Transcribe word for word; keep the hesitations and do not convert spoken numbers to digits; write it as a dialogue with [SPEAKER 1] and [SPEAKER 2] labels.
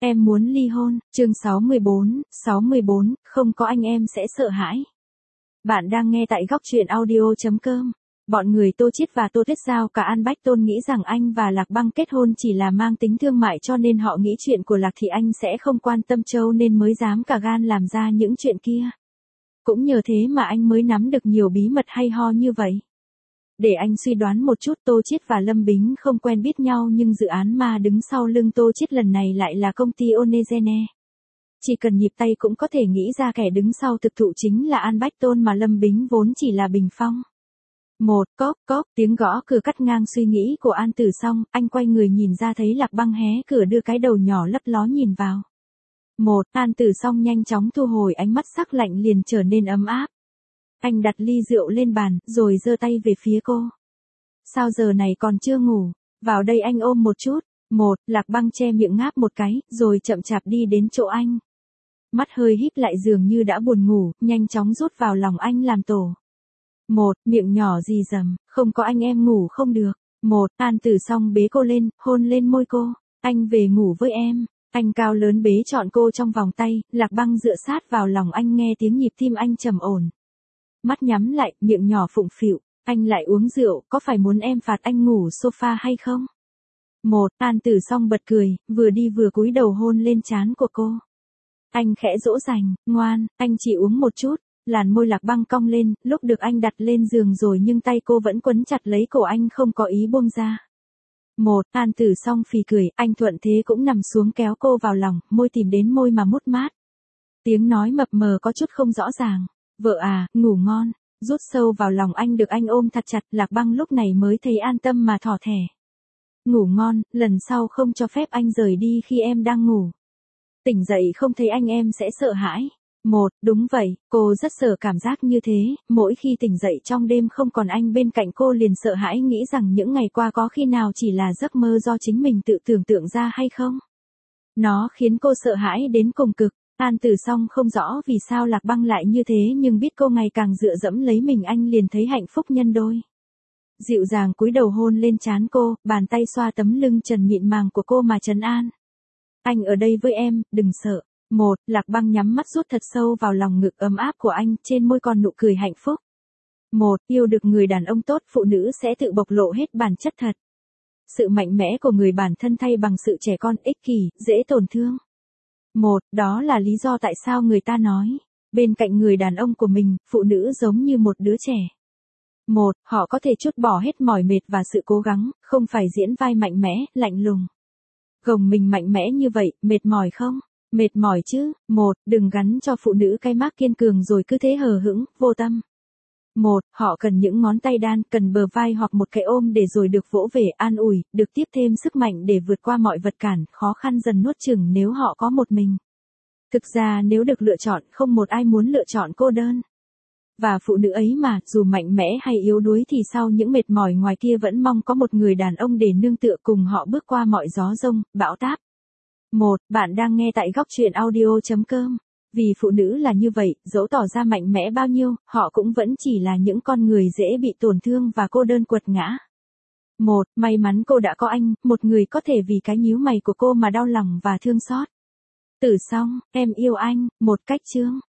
[SPEAKER 1] Em muốn ly hôn, chương sáu mươi bốn, sáu mươi bốn, không có anh em sẽ sợ hãi. Bạn đang nghe tại góc truyện audio chấm com. Bọn người Tô Chiết và Tô Tuyết Giao cả An Bách Tôn nghĩ rằng anh và Lạc Băng kết hôn chỉ là mang tính thương mại, cho nên họ nghĩ chuyện của Lạc thì anh sẽ không quan tâm châu nên mới dám cả gan làm ra những chuyện kia. Cũng nhờ thế mà anh mới nắm được nhiều bí mật hay ho như vậy. Để anh suy đoán một chút, Tô Chiết và Lâm Bính không quen biết nhau nhưng dự án ma đứng sau lưng Tô Chiết lần này lại là công ty Onegene. Chỉ cần nhịp tay cũng có thể nghĩ ra kẻ đứng sau thực thụ chính là An Bách Tôn mà Lâm Bính vốn chỉ là bình phong. Một, cốc, cốc, tiếng gõ cửa cắt ngang suy nghĩ của An Tử Song, anh quay người nhìn ra thấy Lạc Băng hé cửa đưa cái đầu nhỏ lấp ló nhìn vào. Một, An Tử Song nhanh chóng thu hồi ánh mắt sắc lạnh liền trở nên ấm áp. Anh đặt ly rượu lên bàn, rồi giơ tay về phía cô. Sao giờ này còn chưa ngủ? Vào đây anh ôm một chút. Một, Lạc Băng che miệng ngáp một cái, rồi chậm chạp đi đến chỗ anh. Mắt hơi híp lại dường như đã buồn ngủ, nhanh chóng rút vào lòng anh làm tổ. Một, miệng nhỏ rì rầm, không có anh em ngủ không được. Một, An Tử Song bế cô lên, hôn lên môi cô. Anh về ngủ với em. Anh cao lớn bế trọn cô trong vòng tay, Lạc Băng dựa sát vào lòng anh nghe tiếng nhịp tim anh trầm ổn. Mắt nhắm lại, miệng nhỏ phụng phịu, anh lại uống rượu, có phải muốn em phạt anh ngủ sofa hay không? Một, An Tử Song bật cười, vừa đi vừa cúi đầu hôn lên trán của cô. Anh khẽ dỗ dành, ngoan, anh chỉ uống một chút, làn môi Lạc Băng cong lên, lúc được anh đặt lên giường rồi nhưng tay cô vẫn quấn chặt lấy cổ anh không có ý buông ra. Một, An Tử Song phì cười, anh thuận thế cũng nằm xuống kéo cô vào lòng, môi tìm đến môi mà mút mát. Tiếng nói mập mờ có chút không rõ ràng. Vợ à, ngủ ngon, rút sâu vào lòng anh được anh ôm thật chặt, Lạc Băng lúc này mới thấy an tâm mà thỏ thẻ. Ngủ ngon, lần sau không cho phép anh rời đi khi em đang ngủ. Tỉnh dậy không thấy anh em sẽ sợ hãi. Một, đúng vậy, cô rất sợ cảm giác như thế, mỗi khi tỉnh dậy trong đêm không còn anh bên cạnh cô liền sợ hãi nghĩ rằng những ngày qua có khi nào chỉ là giấc mơ do chính mình tự tưởng tượng ra hay không. Nó khiến cô sợ hãi đến cùng cực. An Tử Song không rõ vì sao Lạc Băng lại như thế nhưng biết cô ngày càng dựa dẫm lấy mình anh liền thấy hạnh phúc nhân đôi. Dịu dàng cúi đầu hôn lên trán cô, bàn tay xoa tấm lưng trần mịn màng của cô mà trấn an. Anh ở đây với em, đừng sợ. Một, Lạc Băng nhắm mắt rút thật sâu vào lòng ngực ấm áp của anh, trên môi còn nụ cười hạnh phúc. Một, yêu được người đàn ông tốt, phụ nữ sẽ tự bộc lộ hết bản chất thật. Sự mạnh mẽ của người bản thân thay bằng sự trẻ con ích kỷ, dễ tổn thương. Một, đó là lý do tại sao người ta nói, bên cạnh người đàn ông của mình, phụ nữ giống như một đứa trẻ. Một, họ có thể trút bỏ hết mỏi mệt và sự cố gắng, không phải diễn vai mạnh mẽ, lạnh lùng. Gồng mình mạnh mẽ như vậy, mệt mỏi không? Mệt mỏi chứ. Một, đừng gắn cho phụ nữ cái mác kiên cường rồi cứ thế hờ hững, vô tâm. Một, họ cần những ngón tay đan, cần bờ vai hoặc một cái ôm để rồi được vỗ về, an ủi, được tiếp thêm sức mạnh để vượt qua mọi vật cản, khó khăn dần nuốt chửng nếu họ có một mình. Thực ra nếu được lựa chọn, không một ai muốn lựa chọn cô đơn. Và phụ nữ ấy mà, dù mạnh mẽ hay yếu đuối thì sau những mệt mỏi ngoài kia vẫn mong có một người đàn ông để nương tựa cùng họ bước qua mọi gió rông, bão táp. Một, bạn đang nghe tại góc truyện audio chấm com. Vì phụ nữ là như vậy, dẫu tỏ ra mạnh mẽ bao nhiêu, họ cũng vẫn chỉ là những con người dễ bị tổn thương và cô đơn quật ngã. Một, may mắn cô đã có anh, một người có thể vì cái nhíu mày của cô mà đau lòng và thương xót. Tử Song, em yêu anh, một cách chương.